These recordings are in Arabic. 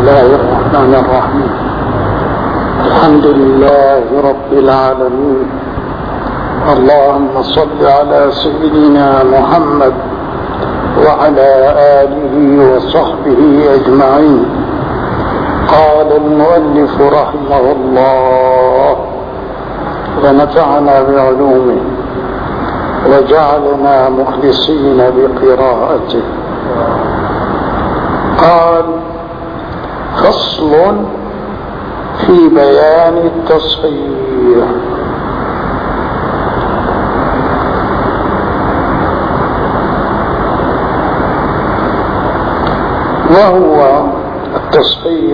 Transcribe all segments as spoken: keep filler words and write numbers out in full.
الله الرحمن الرحيم. الحمد لله رب العالمين. اللهم صل على سيدنا محمد وعلى آله وصحبه أجمعين. قال المؤلف رحمه الله ونفعنا بعلومه وجعلنا مخلصين بقراءته. قال: فصل في بيان التصحيح. وهو التصحيح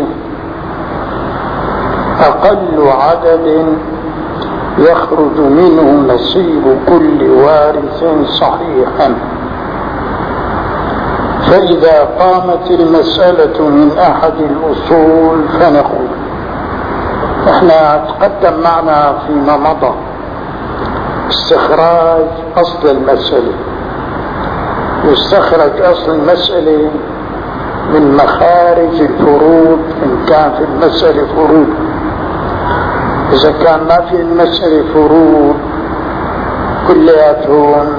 أقل عدد يخرج منه نصيب كل وارث صحيحا. فإذا قامت المسألة من أحد الأصول فنقول: احنا تقدم معنا فيما مضى استخراج أصل المسألة. يستخرج أصل المسألة من مخارج الفروض إن كان في المسألة فروض. إذا كان ما في المسألة فروض كلياتهم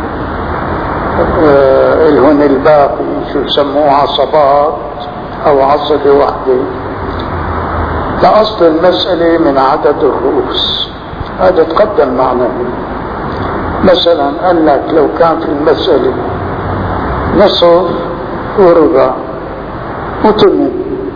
آه الهن الباقي شو يسموه عصبات أو عصبة واحدة. فأصل المسألة من عدد الرؤوس. هذا تقدم معنا. مثلا قال لك لو كان في المسألة نصف وربع وثمن،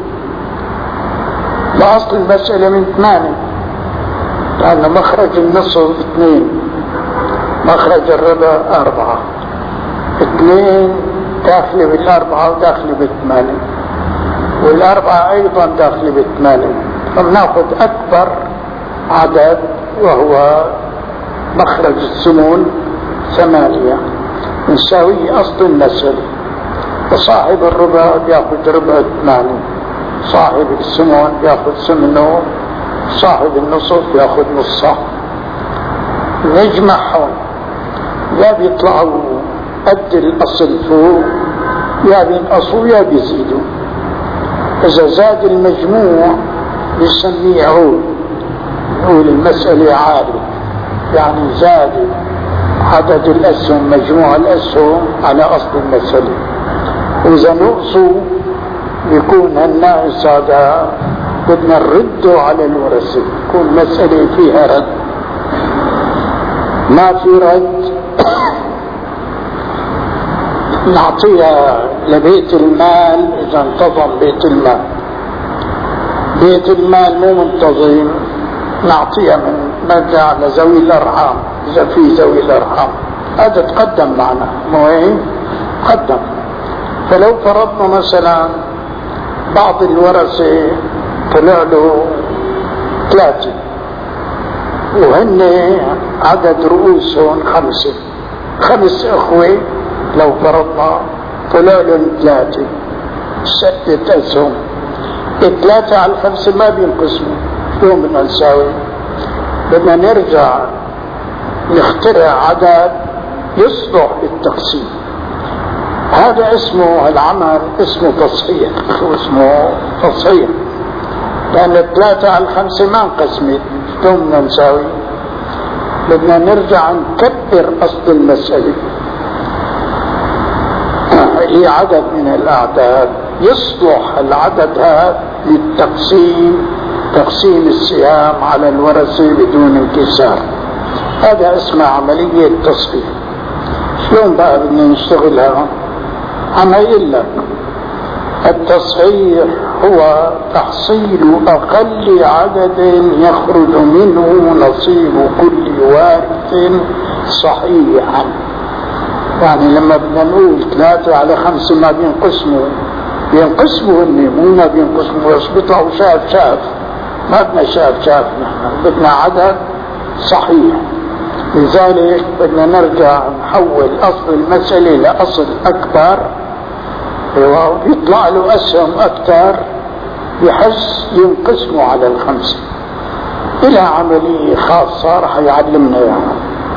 فأصل المسألة من ثمانية، لأن مخرج النصف اثنين، مخرج الربع أربعة، اثنين داخل بالأربعة وداخل بالثمانية، والأربعة أيضا داخل بالثمانية. فبناخذ أكبر عدد وهو مخرج الثمن ثمانية، نساوي أصل المسألة. وصاحب الربع بياخذ ربع ثمانية، صاحب الثمن بياخذ ثمنه، صاحب النصف بياخذ نصه. نجمعهم، يا بيطلعوا قد الأصل فوق، يا بينقصوا يا بيزيدوا. إذا زاد المجموع بنسميه عول، نقول المسألة عالية، يعني زاد عدد الأسهم مجموع الأسهم على أصل المسألة. وإذا نقصوا بيكون الناقص هذا بدنا نرده على الورثة، يكون مسألة فيها رد. ما في رد نعطيها لبيت المال إذا انتظم بيت المال. بيت المال مو منتظم نعطيها من مادة لذوي الأرحام إذا في ذوي الأرحام. هذا تقدم معنا، مهم تقدم. فلو فرضنا مثلا بعض الورثة طلع له ثلاثة وهن عدد رؤوسهم خمسة، خمس أخوة، لو فرضنا طلع لهم ثلاثة ستة أسهم، الثلاثة على الخمسة ما بينقسموا. شو بدنا نساوي؟ بدنا نرجع نخترع عدد يصلح للتقسيم. هذا اسمه العمل اسمه تصحيح. شو اسمه؟ تصحيح. لأن الثلاثة على الخمسة ما انقسمت. شو بدنا نساوي؟ بدنا نرجع نكبر أصل المسألة هي عدد من الأعداد يصلح العدد هذا للتقسيم، تقسيم السهام على الورثة بدون انكسار. هذا اسمه عملية تصحيح. شلون بقى بدنا نشتغلها؟ عم يقول لك التصحيح هو تحصيل أقل عدد يخرج منه نصيب كل وارث صحيحا. يعني لما بدنا نقول ثلاثة على خمسة ما بينقسموا، بينقسموا هن مو ما بينقسموا، بس بيطلعوا شاف شاف. ما بدنا شاف شاف، نحن بدنا عدد صحيح. لذلك بدنا نرجع نحول أصل المسألة لأصل أكبر ويطلع له أسهم أكثر بحس ينقسموا على الخمسة. إلى عملية خاصة رح يعلمنا إياها.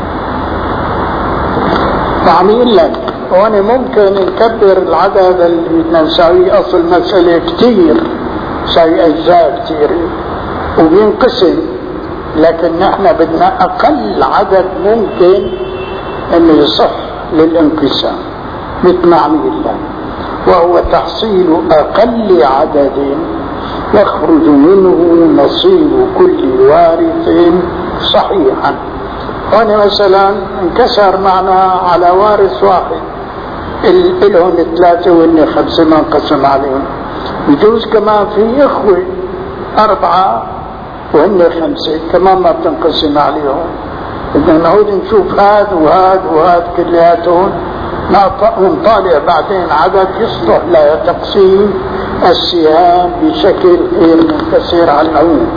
وعم يقول لك وانا ممكن نكبر العدد اللي بدنا نساويه اصل مسألة كتير صار أجزاء كثير وبينقسم، لكن نحن بدنا أقل عدد ممكن أنه يصح للانقسام مثل ما عمل الله، وهو تحصيل أقل عدد يخرج منه نصيب كل وارث صحيحا. هنا مثلا انكسر معنا على وارث واحد، الهم ثلاثة وإني خمسة ما انقسم عليهم، يجوز كمان في إخوة أربعة وهن خمسة كمان ما بتنقسم عليهم، بدنا نعود نشوف هاد وهاد وهاد كلياتهم ونطالع بعدين عدد يصلح لتقسيم السهام بشكل غير منكسر على العموم.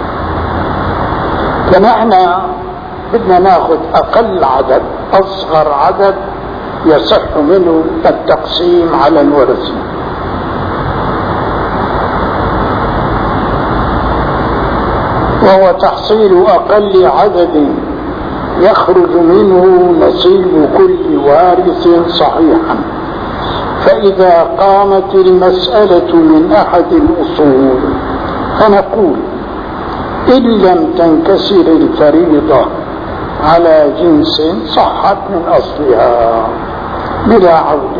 فنحن بدنا ناخذ أقل عدد، أصغر عدد يصح منه التقسيم على الورثة. وهو تحصيل أقل عدد يخرج منه نصيب كل وارث صحيحا. فإذا قامت المسألة من أحد الأصول فنقول إن لم تنكسر الفريضة على جنس صحت من أصلها بلا عود،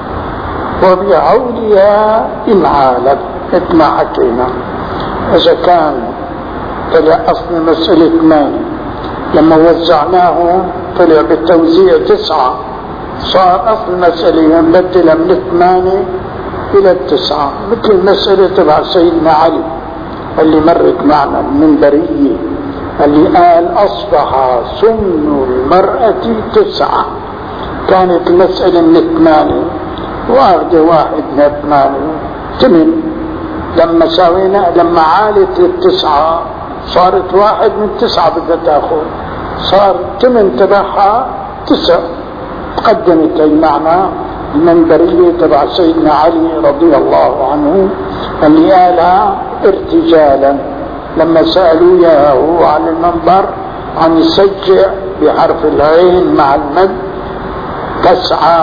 وبعودها إن عالت مثل ما حكينا. إذا كان طلع أصل المسألة ثمانية، لما وزعناه طلع بالتوزيع تسعة، صار أصل المسألة ينبدل من الثمانية إلى التسعة، مثل المسألة تبع سيدنا علي اللي مرت معنا المنبرية اللي قال أصبح سن المرأة تسعة، كانت المسألة من الثمانية واخده واحد من الثمانية ثمن، لما سوينا لما عالت للتسعة صارت واحد من تسعة بدها تاخذ، صار ثمن تبعها تسع، تقدمت المعنى المنبرية تبع سيدنا علي رضي الله عنه اللي قالها ارتجالا لما سألوا اياه على المنبر عن يسجع بحرف العين مع المد تسعى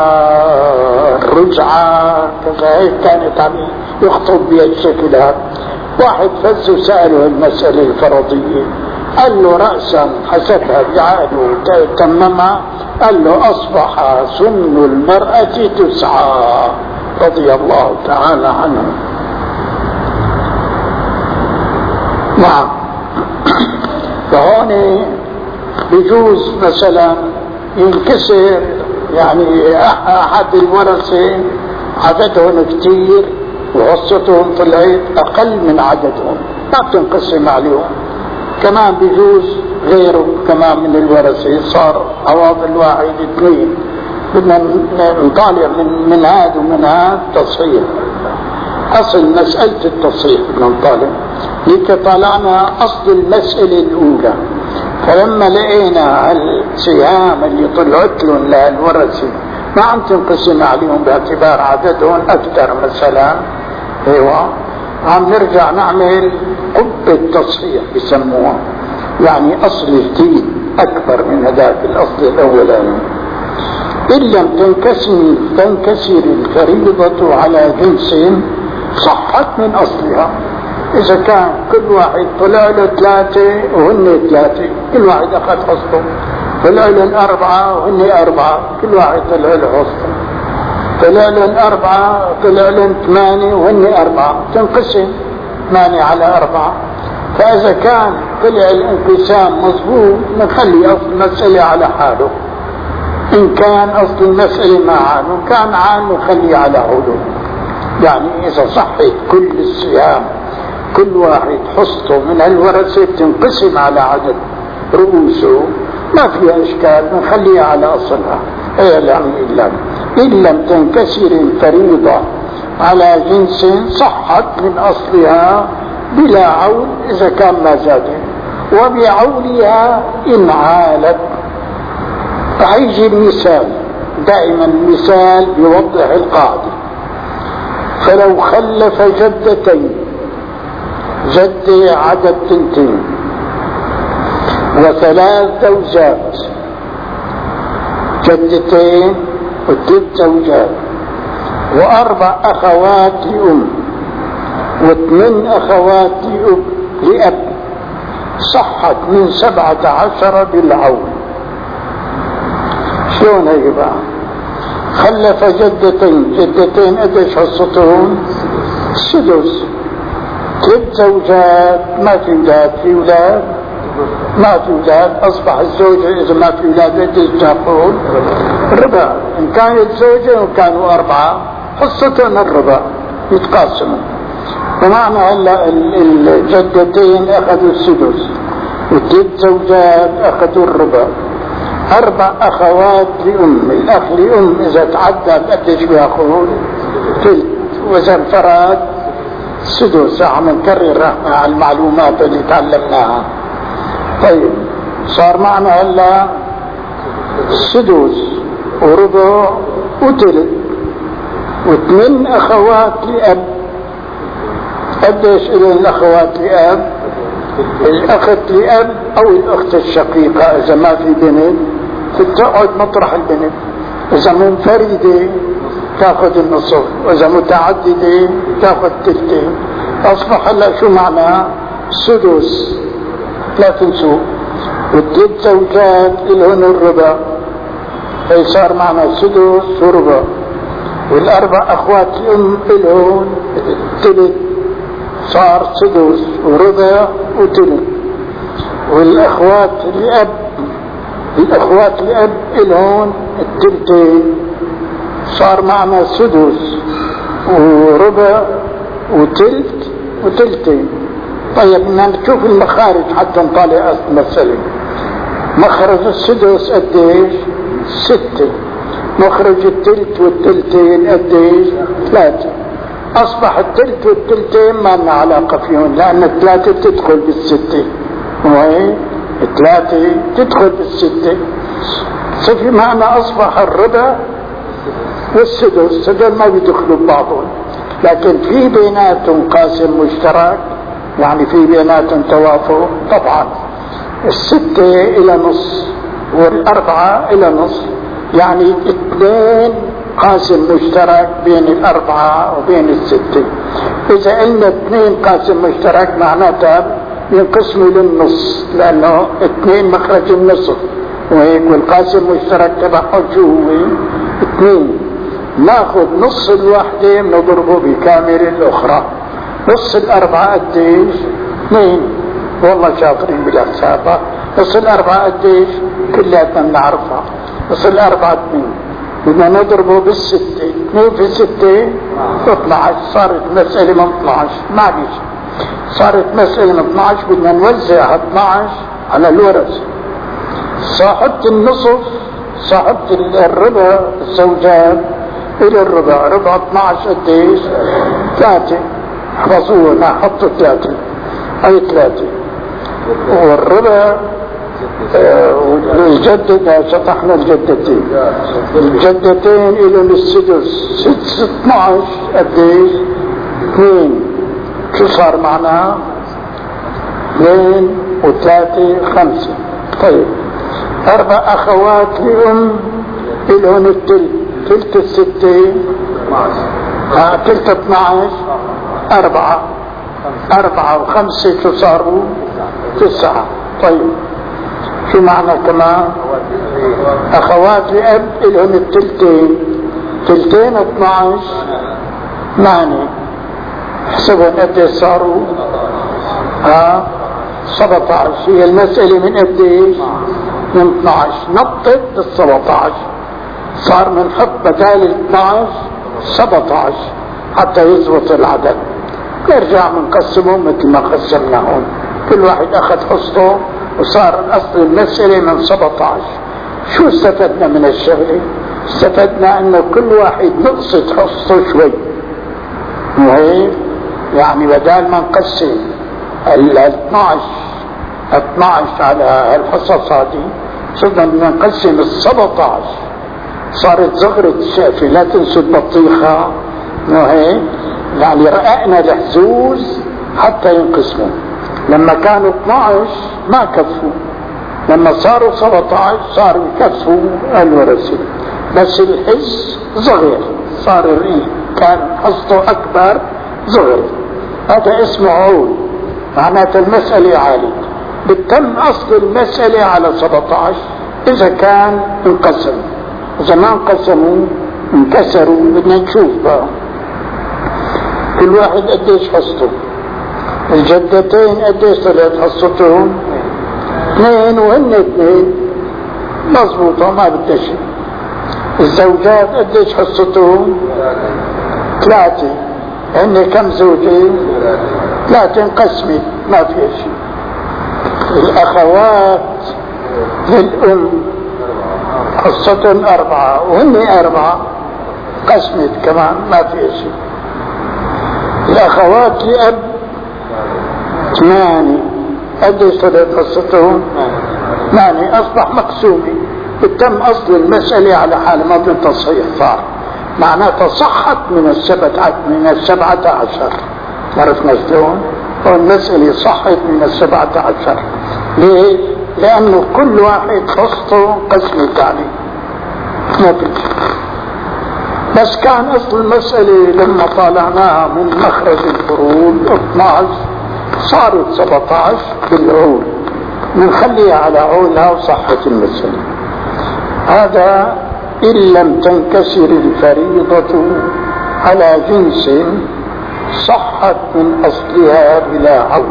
الرجعة كذا، هيك كانت عم يخطب بهالشكل هذا. واحد فز وسأله المسألة الفرضية، قال له رأسا حسبها بعقله تممها، قال له أصبح سن المرأة تسعى رضي الله تعالى عنه. نعم. فهون بيجوز مثلا ينكسر يعني أحد الورثة عددهم كتير وحصتهم طلعت أقل من عددهم، ما بتنقسم عليهم. كمان بيجوز غيره كمان من الورثة صار عواضل واحد اثنين، بدنا نطالع من من هذا ومن هذا تصحيح. أصل مسألة التصحيح بدنا نطالع، ليك طالعنا أصل المسألة الأولى، فلما لقينا السهام اللي طلعت لهم للورثة ما عم تنقسم عليهم باعتبار عددهم أكثر مثلا، ايوه عم نرجع نعمل قبة تصحيح بسموها، يعني أصل جديد أكبر من هذاك الأصل الأولاني. إن لم تنكسر تنكسر الفريضة على جنس صحت من أصلها. إذا كان كل واحد طلع له ثلاثة وهن ثلاثة، كل واحد أخذ حصته، طلع له أربعة وهن أربعة، كل واحد طلع له حصته، طلع له أربعة طلع له ثمانية وهن أربعة، تنقسم ثمانية على أربعة. فإذا كان طلع الانقسام مضبوط نخلي أصل المسألة على حاله، إن كان أصل المسألة ما عان، وإن كان عان نخليه على حدود. يعني إذا صحت كل الصيام كل واحد حصته من الورثة تنقسم على عدد رؤوسه ما فيها إشكال، نخليها على أصلها. إيه الأمر إلا إن لم تنكسر الفريضة على جنس صحت من أصلها بلا عول إذا كان ما زادت، وبعولها إن عالت. فهيجي المثال، دائما المثال يوضح القاعدة. فلو خلف جدتين، جدة عدد تنتين وثلاث زوجات، جدتين وثلاث زوجات وأربع أخوات لأم واثنين أخوات لأب, لأب صحت من سبعة عشر بالعون. شلون هي بقى؟ خلف جدتين، جدتين قديش حصتهم؟ سدس. ثلاث زوجات ما في اولاد، في اولاد ما في اولاد، اصبح الزوجة اذا ما في اولاد قديش تاخذ؟ ربع. ان كانت زوجة وكانوا اربعة حصتهم الربع يتقاسموا. ومعنى هلا الجدتين اخذوا السدس وثلاث زوجات اخذوا الربع. اربع اخوات لام، الاخ لام اذا تعدى بقديش بياخذ؟ ثلث. واذا انفرد سدس. عم نكرر على المعلومات اللي تعلمناها. طيب صار معنا هلا سدس وربع وثلث واثنين اخوات لاب. قديش إلين الأخوات لأب؟ الأخت لأب أو الأخت الشقيقة إذا ما في بنت تقعد مطرح البنت. إذا منفردة تاخذ النصف، وإذا متعددة تاخذ تلتين. أصبح هلا شو معنى؟ سدس. لا تنسوا. والثلاث زوجات إلهن الربع، أي صار معنا سدس وربع. والأربع أخوات الأم إلهن ثلث، صار سدس وربع وثلث. والاخوات لاب، الاخوات لاب الهون الثلثين، صار معنا سدس وربع وثلث وثلثين. طيب بدنا نشوف المخارج حتى نطالع المسألة. مخرج السدس قديش؟ ستة. مخرج الثلث والثلثين قديش؟ ثلاثة. اصبح الثلث والثلثين ما لنا علاقة فيهم، لان الثلاثة تدخل بالستة، وهي الثلاثة تدخل بالستة. صفي معنى اصبح الربع والسدس هذول ما بيدخلوا ببعضهم، لكن في بيناتهم قاسم مشترك، يعني في بيناتهم توافق. طبعا الستة الى نص والاربعة الى نص، يعني اثنين قاسم مشترك بين الأربعة وبين الستة. إذا قلنا اثنين قاسم مشترك معناتها ينقسموا للنص، لأنه اثنين مخرج النصف، وهيك والقاسم مشترك تبعه شو هو؟ اثنين. ناخذ نص الواحدة نضربه بكامل الأخرى. نص الأربعة قديش؟ اثنين. والله شاطرين بالحساب. نص الأربعة قديش؟ كلياتنا بنعرفها. نص الأربعة اثنين. بدنا نضربه بالستة. اثنين في ستة اثنى عشر. صارت مسألة من اثنى عشر. معلش صارت مسألة من اثنى عشر، بدنا نوزع اثنى عشر على الورث. صاحبة النصف، صاحبة الربع الزوجات الى الربع، ربع اثنى عشر قديش؟ ثلاثة. احفظوها، ما حطوا ثلاثة، اي ثلاثة. والربع الجدة شطحنا الجدتين، الجدتين الى السدس، ست اثنى عشر قديش؟ اثنين. شو صار معناها؟ اثنين وثلاثة خمسة. طيب اربع اخوات لام الهن التلت، تلت الستة اه تلت اثنى عشر، اربعة. اربعة وخمسة شو صاروا؟ تسعة. طيب شو معنى كمان؟ اخوات لاب الهن التلتين، تلتين اثنى عشر ثمانية. احسبهم قديش صاروا؟ ها سبعة عشر. هي المسألة من قديش؟ من اثنى عشر. نطت بال سبعة عشر، صار بنحط بدال اثنى عشر سبعة عشر حتى يزبط العدد. نرجع بنقسمهم مثل ما قسمناهم، كل واحد اخذ حصته وصار الاصل المسألة من سبعة عشر. شو استفدنا من الشغلة؟ استفدنا انه كل واحد نقصد حصته شوي، وهي يعني بدال ما نقسم ال اثنى عشر اثنى عشر على الحصص هذه، صرنا بدنا نقسم ال سبعة عشر. صارت زغرة الشقفة، لا تنسوا البطيخة، وهي يعني رققنا الحزوز حتى ينقسموا. لما كانوا اثنى عشر ما كفوا، لما صاروا سبعة عشر صاروا يكفوا الورثة، بس الحس صغير، صار الرئي كان حصته اكبر صغير. هذا اسمه عول، معناته المسألة عالية. بتم أصل المسألة على سبعة عشر إذا كان انقسم. إذا ما انقسموا انكسروا بدنا نشوف بقى كل واحد قديش حصته. الجدتين قديش طلعت حصتهم؟ اثنين، وهن اثنين مضبوطة ما بدها شيء. الزوجات قديش حصتهم؟ ثلاثة، هن كم زوجين؟ ثلاثة انقسمت ما فيها شيء. الأخوات للأم حصتهم أربعة وهن أربعة قسمت كمان ما فيها شيء. الأخوات لأب ثمانية، قديش طلعت حصتهم؟ ثمانية، أصبح مقسومة. بتم أصل المسألة على حال ما بالتصحيح صار، معناتها صحت من السبعة من السبعة عشر. عرفنا شلون؟ والمسألة صحت من السبعة عشر. ليه؟ لأنه كل واحد حصته قسمت عليه ما في شيء. بس كان أصل المسألة لما طالعناها من مخرج الفروض اثني عشر صارت سبعة عشر بالعول، بنخليها على عولها وصحت المسألة. هذا إن لم تنكسر الفريضة على جنس صحت من أصلها بلا عول،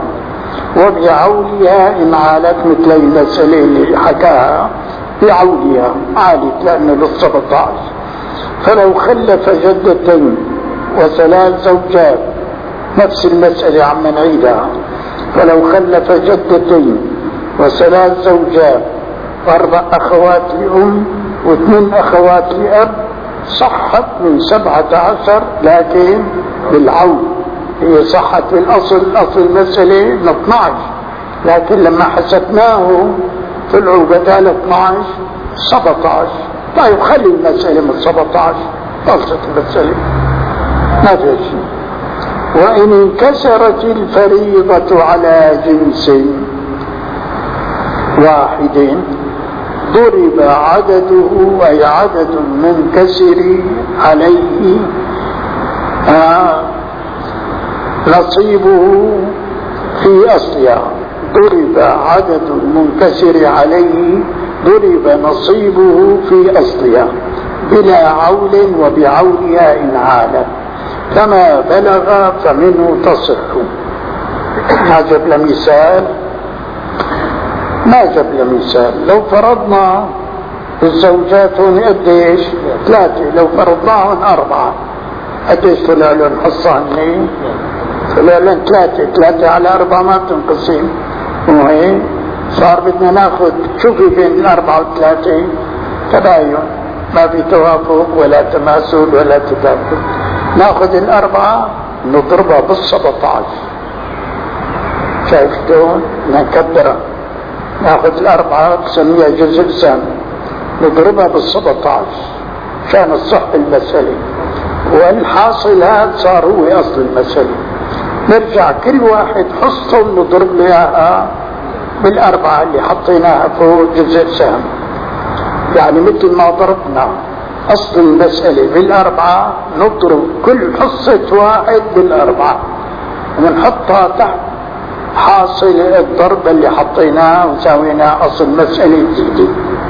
وبعولها إن عالت مثل المسألة اللي حكاها بعولها عالت لأنه للسبعة عشر. فلو خلف جدتين وثلاث زوجات نفس المسألة عم نعيدها، فلو خلف جدتين وثلاث زوجات واربع اخوات لأم واثنين اخوات لأب صحت من سبعة عشر لكن بالعول. هي صحت بالاصل، الاصل المسألة من اثني عشر، لكن لما حسبناه طلعوا بدال اثني عشر سبعة عشر. طيب خلي المسألة من سبعة عشر، خلصت المسألة ما في شيء. وإن انكسرت الفريضة على جنس واحد ضرب عدده أي عدد المنكسر عليه آه نصيبه في أصلها. ضرب عدد المنكسر عليه ضرب نصيبه في أصلها بلا عول وبعولها إن عالت، كما بلغ فمنه تصح. ما جاب له مثال، ما جاب له مثال. لو فرضنا الزوجات هون قديش؟ ثلاثة، لو فرضناهم أربعة قديش طلع لهم حصانين؟ طلع لهم ثلاثة، ثلاثة على أربعة ما بتنقسم، وهي صار بدنا ناخذ. شوفي بين الأربعة والثلاثة تباين، ما في توافق ولا تماثل ولا تداخل. ناخذ الأربعة نضربها بالسبعة عشر، شايف شلون؟ نكبرها. ناخذ الأربعة بسميها جزء سام نضربها بالسبعة عشر عشان الصح المسألة. والحاصل هذا صار هو أصل المسألة. نرجع كل واحد حصته نضرب له إياها بالأربعة اللي حطيناها فوق جزء سهم، يعني مثل ما ضربنا أصل المسألة بالأربعة نضرب كل حصة واحد بالأربعة ونحطها تحت حاصل الضرب اللي حطيناه وسويناه أصل مسألة جديدة.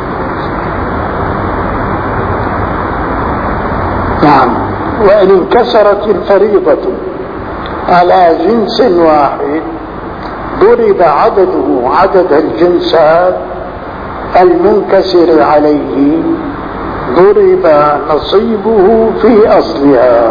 نعم. وإن انكسرت الفريضة على جنس واحد ضرب عدده عدد الجنسات المنكسر عليه ضرب نصيبه في أصلها.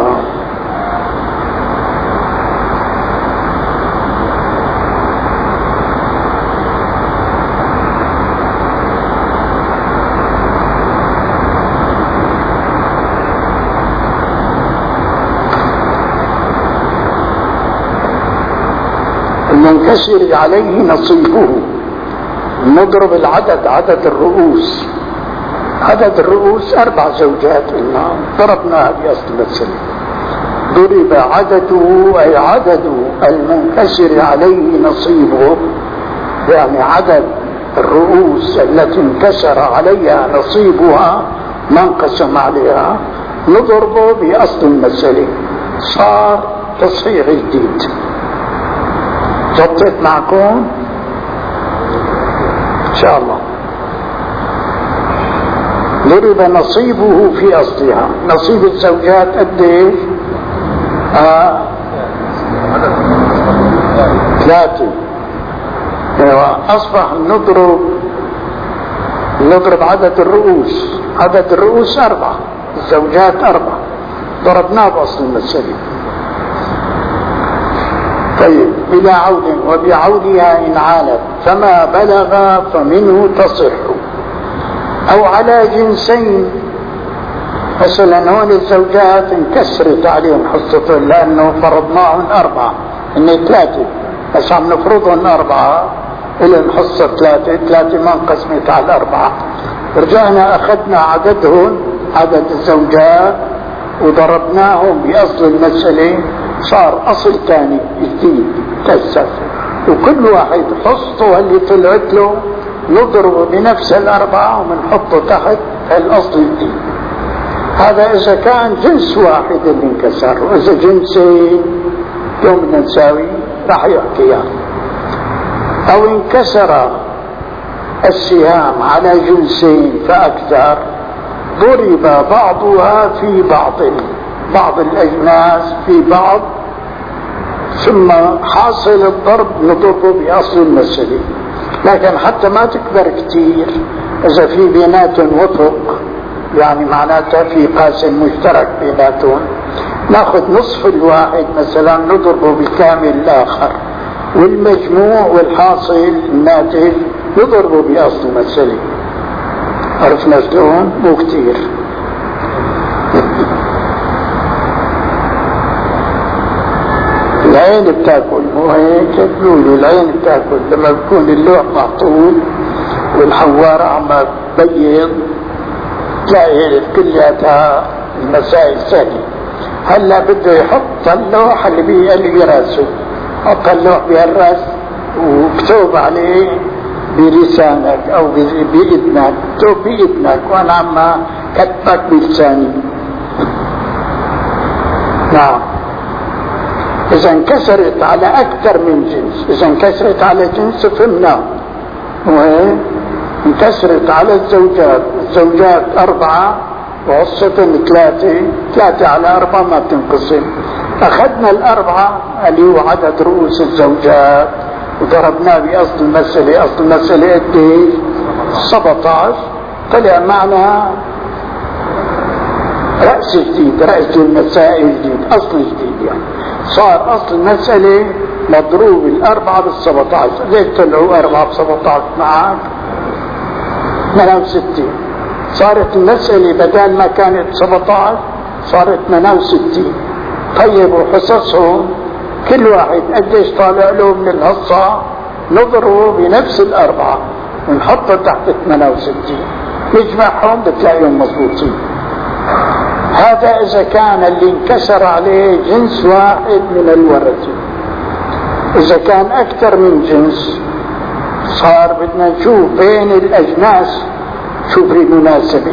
المنكسر عليه نصيبه نضرب العدد عدد الرؤوس. عدد الرؤوس أربع زوجات قلنا ضربناها بأصل المسألة. ضرب عدده أي عدد المنكسر عليه نصيبه، يعني عدد الرؤوس التي انكسر عليها نصيبها ما انقسم عليها نضربه بأصل المسألة. صار تصحيح جديد. ضبطت معكم إن شاء الله. ضرب نصيبه في أصلها. نصيب الزوجات قديش؟ آه ثلاثة. أصبح نضرب نضرب عدد الرؤوس. عدد الرؤوس أربعة، الزوجات أربعة، ضربناه بأصل المسألة. طيب بلا عود وبعودها إن عالت فما بلغ فمنه تصح، أو على جنسين. مثلا هون الزوجات انكسرت عليهم حصتين لأنه فرضناهم أربعة، إن ثلاثة بس عم نفرضهم أربعة، إلهم حصة ثلاثة، ثلاثة ما انقسمت على أربعة. رجعنا أخذنا عددهم، عدد الزوجات، وضربناهم بأصل المسألة، صار أصل ثاني جديد تأسس، وكل واحد حصته اللي طلعت له نضربه بنفس الأربعة ومنحطه تحت الأصل الجديد. هذا إذا كان جنس واحد اللي انكسر، وإذا جنسين يوم نساوي راح يحكيها. أو انكسر السهام على جنسين فأكثر ضرب بعضها في بعض، بعض الأجناس في بعض، ثم حاصل الضرب نضربه بأصل المسألة. لكن حتى ما تكبر كتير، إذا في بيناتهم وفق، يعني معناتها في قاسم مشترك بيناتهم، ناخذ نصف الواحد مثلا نضربه بكامل الآخر، والمجموع والحاصل الناتج نضربه بأصل المسألة. عرفنا شلون؟ مو كتير. العين بتاكل، مو هيك بيقولوا العين بتاكل لما بيكون اللوح محطوط والحوار عم بيض، تلاقي كلياتها المسائل سهله. هلا بده يحط اللوح اللي بيه اللي براسه، حط اللوح بهالراس وكتب عليه بلسانك او باذنك، اكتب باذنك وانا عم كتبك بلساني. نعم. إذا انكسرت على أكثر من جنس، إذا انكسرت على جنس فهمنا، وهي انكسرت على الزوجات، الزوجات أربعة وحصتهم ثلاثة، ثلاثة على أربعة ما بتنقسم. أخذنا الأربعة اللي هو عدد رؤوس الزوجات وضربناه بأصل المسألة. أصل المسألة قديش؟ سبعة عشر. طلع معنا رأس جديد، رأس المسائل جديد، أصل جديد. يعني صار أصل المسألة مضروب الأربعة بالسبعة عشر. ليش طلعوا أربعة بسبعة عشر معك؟ ثمانية وستين. صارت المسألة بدل ما كانت سبعة عشر صارت ثمانية وستين. طيب وحصصهم كل واحد قديش طالع له من الحصة نضربه بنفس الأربعة ونحطه تحت ثمانية وستين، نجمعهم بتلاقيهم مضبوطين. هذا إذا كان اللي انكسر عليه جنس واحد من الورثة. إذا كان أكثر من جنس صار بدنا نشوف بين الأجناس شوف المناسبة.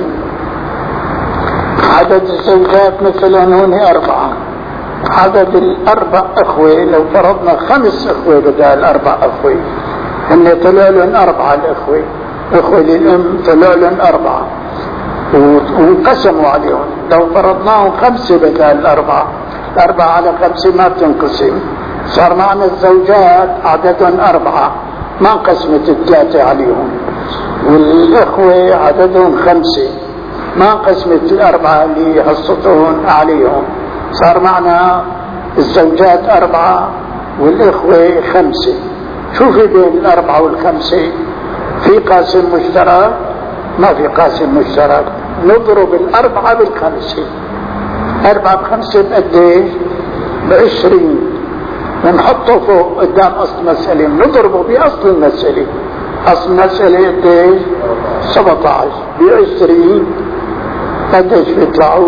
عدد الزوجات مثلا هون أربعة، عدد الأربع أخوة لو فرضنا خمس أخوة بدل أربع أخوة، هن طلع لهم أربعة الأخوة، أخوة للأم طلع لهم أربعة وانقسموا عليهم. لو فرضناهم خمسة بدل الأربعة، الأربعة على خمسة ما بتنقسم، صار معنا الزوجات عددهم أربعة ما انقسمت الثلاثة عليهم، والإخوة عددهم خمسة ما انقسمت الأربعة اللي حصتهم عليهم، صار معنا الزوجات أربعة والإخوة خمسة. شوفي بين الأربعة والخمسة في قاسم مشترك؟ ما في قاسم مشترك. نضرب الأربعة بالخمسة، أربعة بخمسة بقديش؟ بعشرين، ونحطه فوق قدام أصل المسألة نضربه بأصل المسألة. أصل المسألة قديش؟ سبعة عشر بعشرين قديش بيطلعوا؟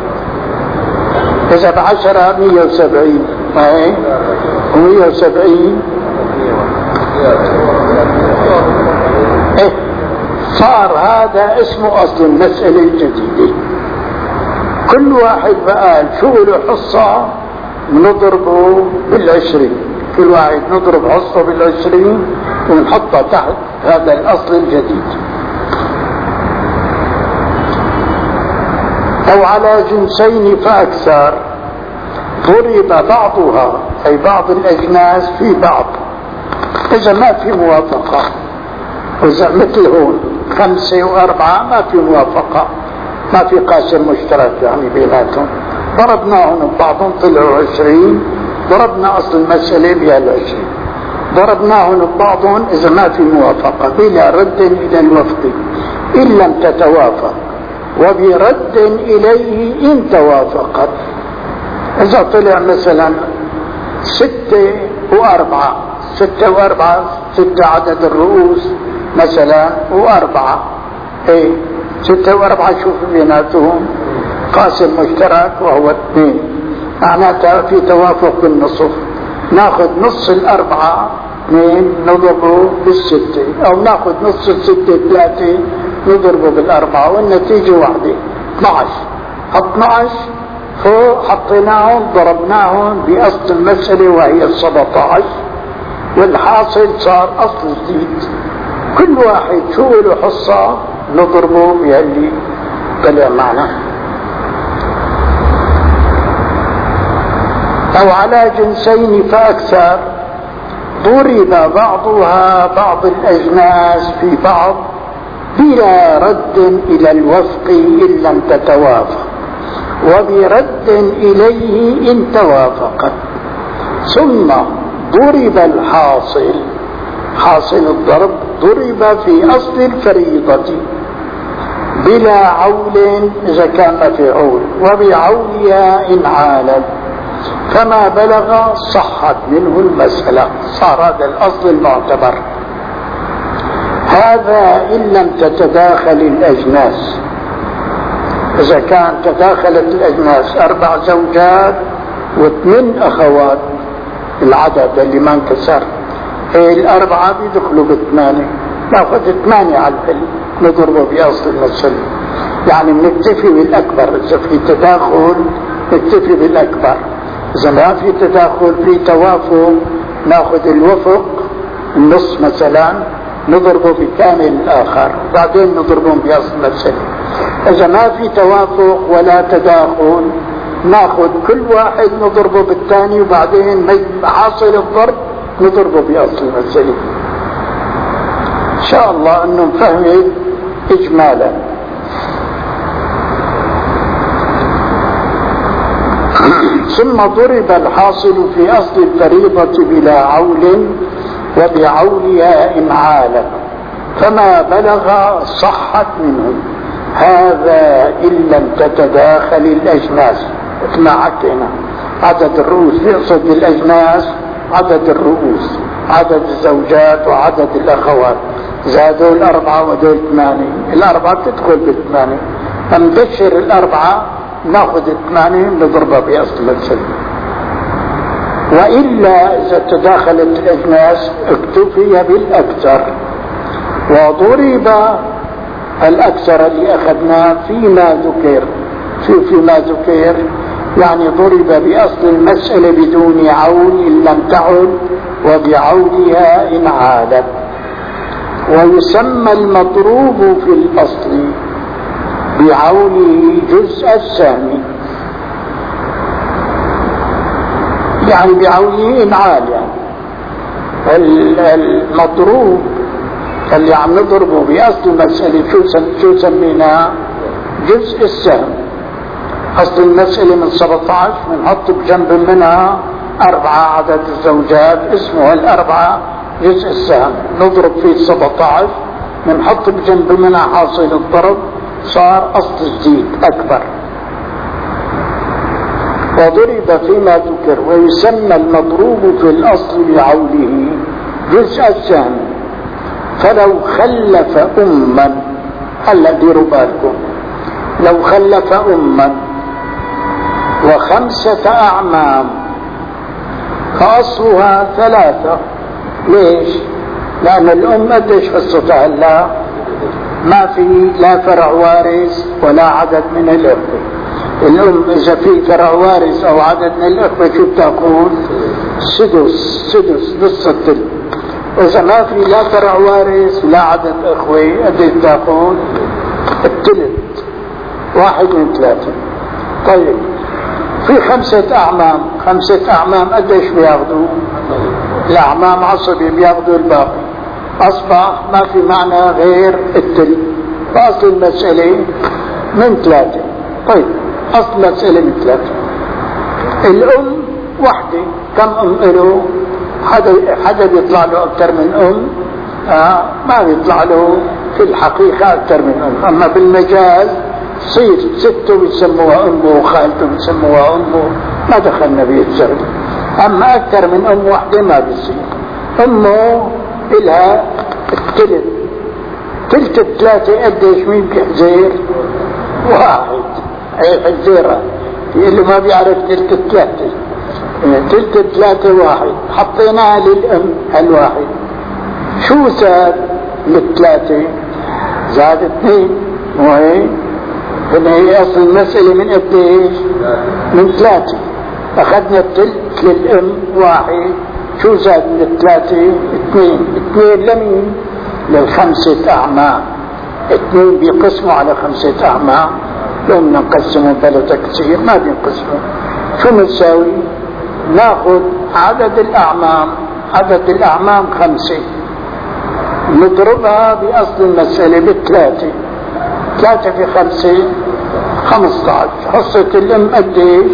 إذا بعشرة مية وسبعين، ما هي؟ ومية وسبعين إيه؟ صار هذا اسمه أصل المسألة الجديدة. كل واحد بقى شو له حصة نضربه بالعشرين، كل واحد نضرب حصة بالعشرين ونحطها تحت هذا الأصل الجديد. أو على جنسين فأكثر ضرب بعضها أي بعض الأجناس في بعض إذا ما في موافقة، وإذا مثل هون خمسة وأربعة ما في موافقة، ما في قاسم مشترك يعني بيناتهم، ضربناهم ببعضهم طلعوا عشرين، ضربنا أصل المسألة بها العشرين، ضربناهم ببعضهم إذا ما في موافقة بلا رد إلى الوفق إن لم تتوافق، وبرد إليه إن توافقت. إذا طلع مثلا ستة وأربعة، ستة وأربعة ستة عدد الرؤوس مثلا وأربعة، إيه ستة وأربعة شوف بيناتهم قاسم مشترك وهو اثنين، معناتها في توافق بالنصف، ناخذ نص الأربعة اثنين نضربه بالستة، أو ناخذ نص الستة ثلاثة نضربه بالأربعة، والنتيجة واحدة اثنى عشر. اثنى عشر فوق حطيناهم ضربناهم بأصل المسألة وهي سبعة عشر، والحاصل صار أصل جديد، كل واحد شو له حصة نضربه بهاللي طلع معنا. أو على جنسين فأكثر ضرب بعضها بعض الأجناس في بعض بلا رد إلى الوفق إن لم تتوافق، وبرد إليه إن توافقت. ثم ضرب الحاصل، حاصل الضرب ضرب في أصل الفريضة بلا عول إذا كان مفعول، وبعولها إن عالت، فما بلغ صحت منه المسألة، صار هذا الأصل المعتبر. هذا إن لم تتداخل الأجناس، إذا كان تداخلت الأجناس أربع زوجات واثنين أخوات العدد اللي ما انكسر، هي الأربعة بيدخلوا بالثمانية، ناخذ ثمانية على الحل نضربه بأصل المسألة، يعني بنكتفي بالأكبر، إذا في تداخل نكتفي بالأكبر، إذا ما في تداخل في توافق ناخذ الوفق النص مثلا نضربه بكامل الآخر، بعدين نضربهم بأصل المسألة. إذا ما في توافق ولا تداخل ناخذ كل واحد نضربه بالثاني، وبعدين حاصل الضرب نضربه بأصل المسألة. إن شاء الله أنه نفهم إجمالا. ثم ضرب الحاصل في أصل الفريضة بلا عول، وبعولها إن عالت، فما بلغ صحت منه. هذا إن لم تتداخل الأجناس، مثل ما حكينا عدد الرؤوس يقصد الأجناس عدد الرؤوس، عدد الزوجات وعدد الأخوات، زادوا الأربعة ودول ثمانية، الأربعة تدخل بالثمانية، نبشر الأربعة ناخذ الثمانية نضربها بأصل المسألة. وإلا إذا تداخلت الأجناس اكتفي بالأكثر، وضرب الأكثر اللي أخذناه فيما ذكر، في فيما ذكر يعني ضرب بأصل المسألة بدون عول إن لم تعل، وبعولها إن عالت. ويسمى المضروب في الأصل بعوله جزء السهم، يعني بعوله إن عال، يعني المضروب اللي عم نضربه بأصل المسألة شو سميناه؟ جزء السهم. أصل المسألة من سبعة عشر بنحط بجنب منها أربعة عدد الزوجات، اسمه الأربعة جزء السهم، نضرب فيه سبعة عشر بنحط بجنب منها حاصل الضرب، صار أصل جديد أكبر. وضرب فيما ذكر. ويسمى المضروب في الأصل بعوله جزء السهم، فلو خلف أما، هلا ديروا بالكم، لو خلف أما وخمسة أعمام فأصلها ثلاثة. ليش؟ لأن الأم قديش حصتها هلا؟ ما في لا فرع وارث ولا عدد من الإرث، الأم إذا في فرع وارث أو عدد من الأخوة شو بتاخذ؟ سدس سدس نص الثلث. وإذا ما في لا فرع وارث ولا عدد أخوة قد بتاخذ؟ الثلث، واحد من ثلاثة. طيب في خمسة أعمام، خمسة أعمام قديش بياخذوا؟ الأعمام عصبي بياخذوا الباقي. أصبح ما في معنى غير الثلث. فأصل المسألة من ثلاثة. طيب أصل المسألة من ثلاثة. الأم وحدة، كم أم له؟ حدا حدا بيطلع له أكثر من أم؟ آه ما بيطلع له في الحقيقة أكثر من أم، أما بالمجاز صير سته بيسموها أمه وخالته بيسموها أمه، ما دخلنا به الشغل. أما أكثر من أم وحدة ما بيصير. أمه إلها الثلث، ثلث الثلاثة قديش؟ مين بيحزير؟ واحد. أي حزيرة يقول له ما بيعرف ثلث الثلاثة، ثلث الثلاثة واحد، حطيناها للأم هالواحد. شو زاد للثلاثة؟ زاد اثنين، مو هيك؟ هي أصل المسألة من قديش؟ من ثلاثة. أخذنا الثلث للأم واحد، شو زاد من الثلاثة؟ اثنين. اثنين لمين؟ للخمسة أعمام. اثنين بيقسموا على خمسة أعمام، لو بدنا نقسموا بلا تكسير ما بينقسموا. شو بنساوي؟ ناخذ عدد الأعمام، عدد الأعمام خمسة، نضربها بأصل المسألة بثلاثة. ثلاثة في خمسة خمسة عشر. حصة الأم قديش؟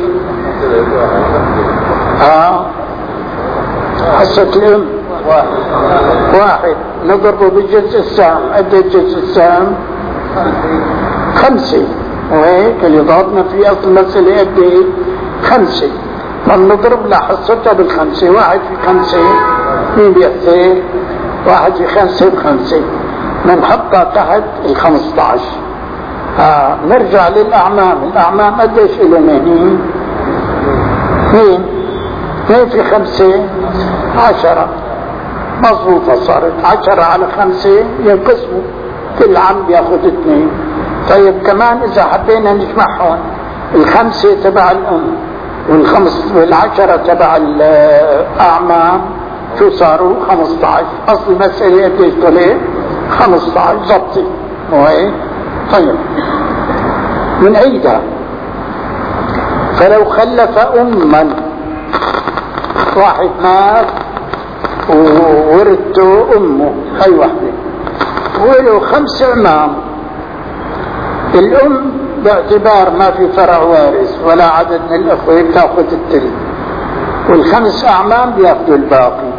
آه حصة الأم واحد، نضربه بالجزء السام. قد الجزء السام؟ خمسة. وهيك اللي ضربنا في أصل المسألة قد خمسة، فنضرب لها حصتها بالخمسة. واحد في خمسة مين بيحسب؟ واحد في خمسة بخمسة، بنحطها تحت الخمسة عشر. آه نرجع للأعمام. الأعمام قديش إلهم هني؟ اثنين. اثنين في خمسة عشرة، مظبوطة صارت عشرة على خمسة ينقسموا، كل عم بياخذ اثنين. طيب كمان إذا حبينا نجمعهم، الخمسة تبع الأم والخمس والعشرة تبع الأعمام شو صاروا؟ خمسة عشر. أصل المسألة قديش طلع؟ خمسة عشر. ضبطي مو هيك؟ طيب بنعيدها. فلو خلف أما، واحد مات وورثته أمه، هاي وحدة، وله خمس أعمام. الأم باعتبار ما في فرع وارث ولا عدد من الأخوة بتاخذ الثلث، والخمس أعمام بياخذوا الباقي.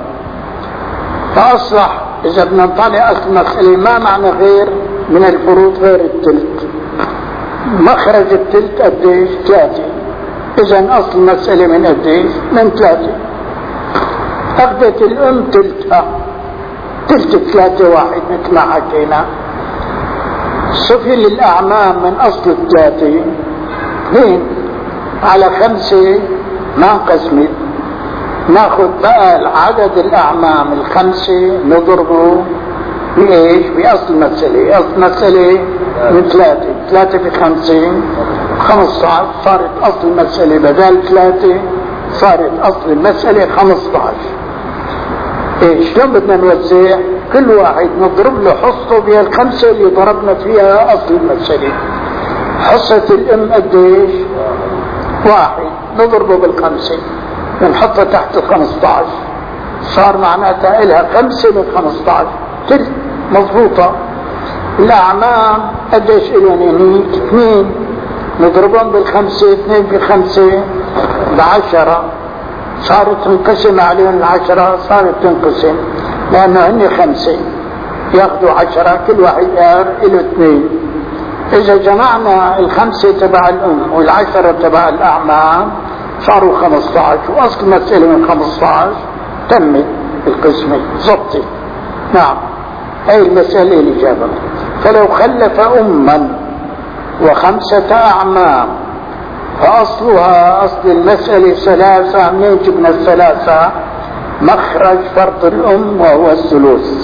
فأصلح إذا بدنا نطلع أصل المسألة ما معنى غير من الفروض غير الثلث. مخرج الثلث قديش؟ ثلاثة. إذا أصل المسألة من قديش؟ من ثلاثة. أخذت الأم ثلثها، ثلث ثلاثة واحد مثل ما حكينا. صفي للأعمام من أصل الثلاثة اثنين على خمسة ما انقسمت. ناخذ بقى عدد الأعمام الخمسة نضربه بإيش؟ بأصل المسألة. أصل المسألة من ثلاثة، ثلاثة في خمسة خمسة عشر، صارت أصل المسألة بدل ثلاثة صارت أصل المسألة خمسة عشر. إيه شلون بدنا نوزع؟ كل واحد نضرب له حصته بهالخمسة اللي ضربنا فيها أصل المسألة. حصة الأم قديش؟ واحد، نضربه بالخمسة نحطها تحت الخمسة عشر، صار معناتها إلها خمسة من خمسة عشر، تلك مضبوطة. الأعمام قديش إلهم هنيك؟ اثنين، نضربهم بالخمسة، اثنين بخمسة بعشرة، صارت تنقسم عليهم العشرة، صارت تنقسم لأنه هن خمسة ياخذوا عشرة، كل واحد له اثنين. إذا جمعنا الخمسة تبع الأم والعشرة تبع الأعمام صاروا خمسة عشر، وأصل المسألة من خمسة عشر تمت القسمة زبطت. نعم هي المسألة اللي جابها. فلو خلف أما وخمسة أعمام فأصلها أصل المسألة ثلاثة. منين جبنا الثلاثة؟ مخرج فرض الأم وهو الثلث،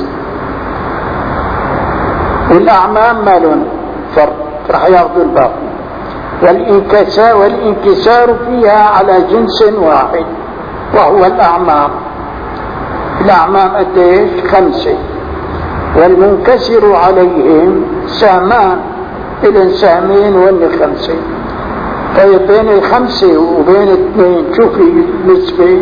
والأعمام ما لهم فرض رح ياخذوا الباقي. والانكسار, والانكسار فيها على جنس واحد وهو الأعمام. الأعمام قديش؟ خمسة، والمنكسر عليهم سهمان، إذن سهمين وإن خمسة. طيب بين الخمسة وبين اثنين شوفي نسبة،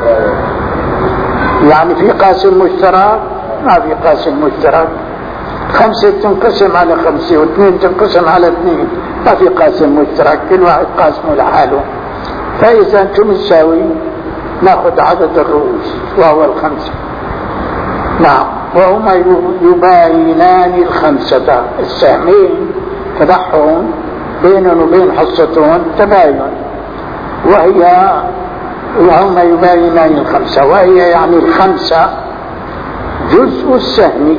يعني في قاسم مشترك؟ ما في قاسم مشترك. خمسة تنقسم على خمسة واثنين تنقسم على اثنين، ما في قاسم مشترك، كل واحد قاسمه لحاله. فإذا شو بنساوي؟ ناخذ عدد الرؤوس وهو الخمسة. نعم، وهما يباينان الخمسة، السهمين تبعهم بينهم وبين حصتهم تباين، وهي وهما يباينان الخمسة، وهي يعني الخمسة جزء السهم.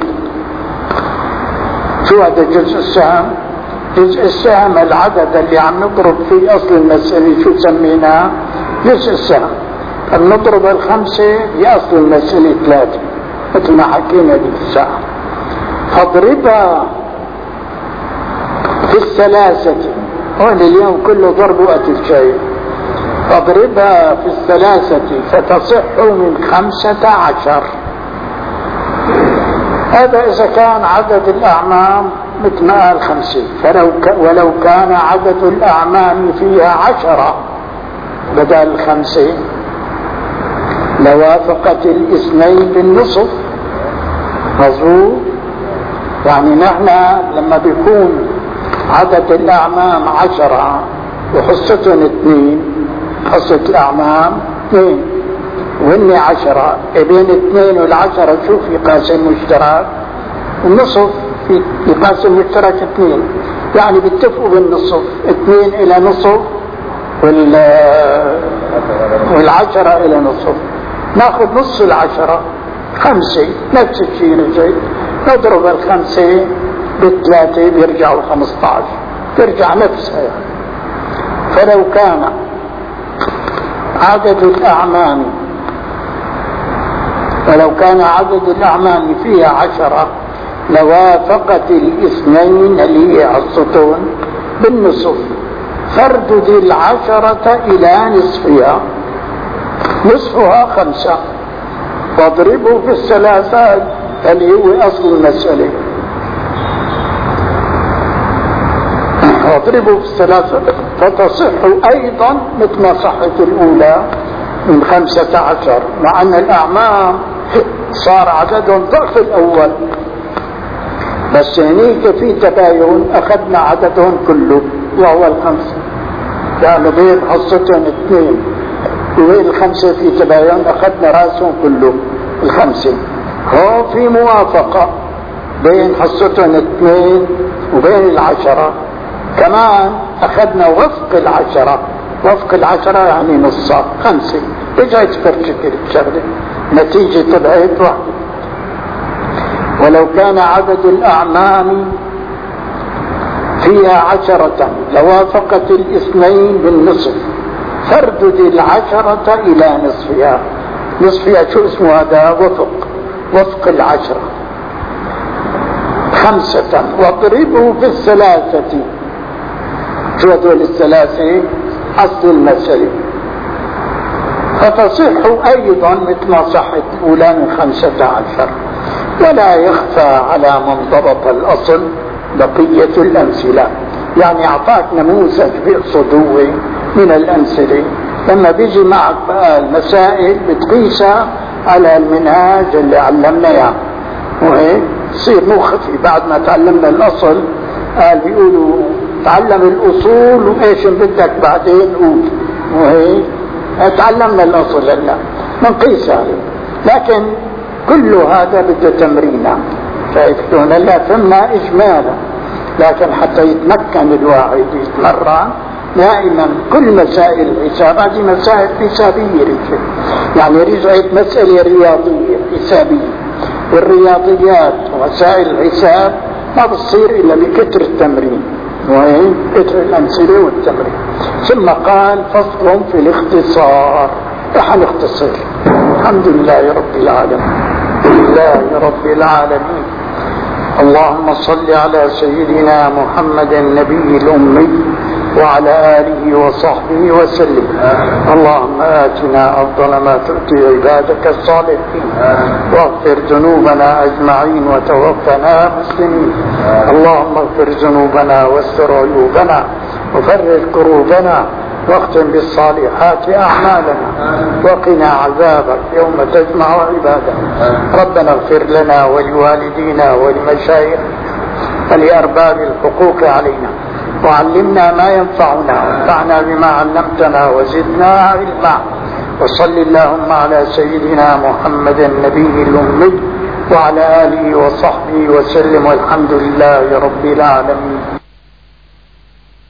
شو هذا جزء السهم؟ جزء السهم العدد اللي عم نضرب في أصل المسألة، شو سميناه؟ جزء السهم. فنضرب الخمسة في أصل المسألة ثلاثة مثل ما حكينا ديك الساعة. فاضربها في الثلاثة، هون اليوم كله ضرب وقت الشيء. فاضربها في الثلاثة فتصح من خمسة عشر. هذا إذا كان عدد الأعمام مثل ما قال خمسة، فلو ك... ولو كان عدد الأعمام فيها عشرة بدل الخمسة لوافقت الاثنين بالنصف. مظبوط؟ يعني نحن لما بيكون عدد الأعمام عشرة وحصتهم اثنين، حصة الأعمام اثنين وهن عشرة، بين اثنين والعشرة شو في قاسم مشترك؟ النصف. في قاسم مشترك اثنين، يعني بيتفقوا بالنصف، اثنين إلى نصف وال والعشرة إلى نصف. ناخذ نص العشرة خمسة، نفس الشيء رجع نضرب الخمسة بالثلاثة بيرجعوا خمسة عشر، ترجع نفسها يعني. فلو كان عدد الأعمام ولو كان عدد الأعمام فيها عشرة لوافقت الاثنين اللي هي حصتون بالنصف. فردد العشرة إلى نصفها، نصفها خمسة، واضربه في الثلاثات اللي هو أصل المسألة. واضربه في الثلاثة فتصح أيضا مثل ما صحت الأولى من خمسة عشر، مع أن الأعمام صار عددهم ضعف الأول، بس هنيك في تباين أخذنا عددهم كله وهو الخمسة، يعني بين حصتهم اثنين وبين الخمسة في تباين أخذنا راسهم كله الخمسة. هو في موافقة بين حصتهم اثنين وبين العشرة، كمان أخذنا وفق العشرة، وفق العشرة يعني نصها خمسة، رجعت فرشكل الشغلة، نتيجة طلعت واحدة. ولو كان عدد الأعمام فيها عشرة لوافقت الاثنين بالنصف. فردد العشرة إلى نصفها، نصفها شو اسمه هذا؟ وفق، وفق العشرة خمسة. واضربه في الثلاثة، شو هذول الثلاثة؟ أصل المسألة. فتصح أيضا مثل ما صحت الأولى من خمسة عشر. ولا يخفى على من ضبط الأصل بقية الأمثلة، يعني أعطاك نموذج بيقصد هو من الأمثلة. لما بيجي معك بقى المسائل بتقيسها على المنهاج اللي علمنا اياه، وهيك تصير مو خفي. بعد ما تعلمنا الأصل قال بيقولوا تعلم الأصول وإيش بدك بعدين قول، وهيك تعلمنا الأصل هلا بنقيس عليه. لكن كل هذا بده تمرين، شايفتون هلا فهمنا إجمالا، لكن حتى يتمكن الواحد يتمرن دائما كل مسائل الحساب. هذه مسائل حسابية رجل، يعني رجعت مسألة رياضية حسابية، والرياضيات ومسائل الحساب ما بتصير إلا بكثر التمرين، وهي كثر الأمثلة والتمرين. ثم قال فصل في الاختصار، رح نختصر. الحمد لله رب العالمين، لله رب العالمين. اللهم صل على سيدنا محمد النبي الأمي وعلى آله وصحبه وسلم. اللهم آتنا أفضل ما تؤتي عبادك الصالحين، واغفر ذنوبنا أجمعين وتوفنا مسلمين. اللهم اغفر ذنوبنا واستر عيوبنا وفرج كروبنا واختم بالصالحات أعمالنا وقنا عذابك يوم تجمع عبادك. ربنا اغفر لنا ولوالدينا ولمشايخنا ولأرباب الحقوق علينا، وعلمنا ما ينفعنا وانفعنا بما علمتنا وزدنا علما. وصل اللهم على سيدنا محمد النبي الأمي وعلى آله وصحبه وسلم، والحمد لله رب العالمين.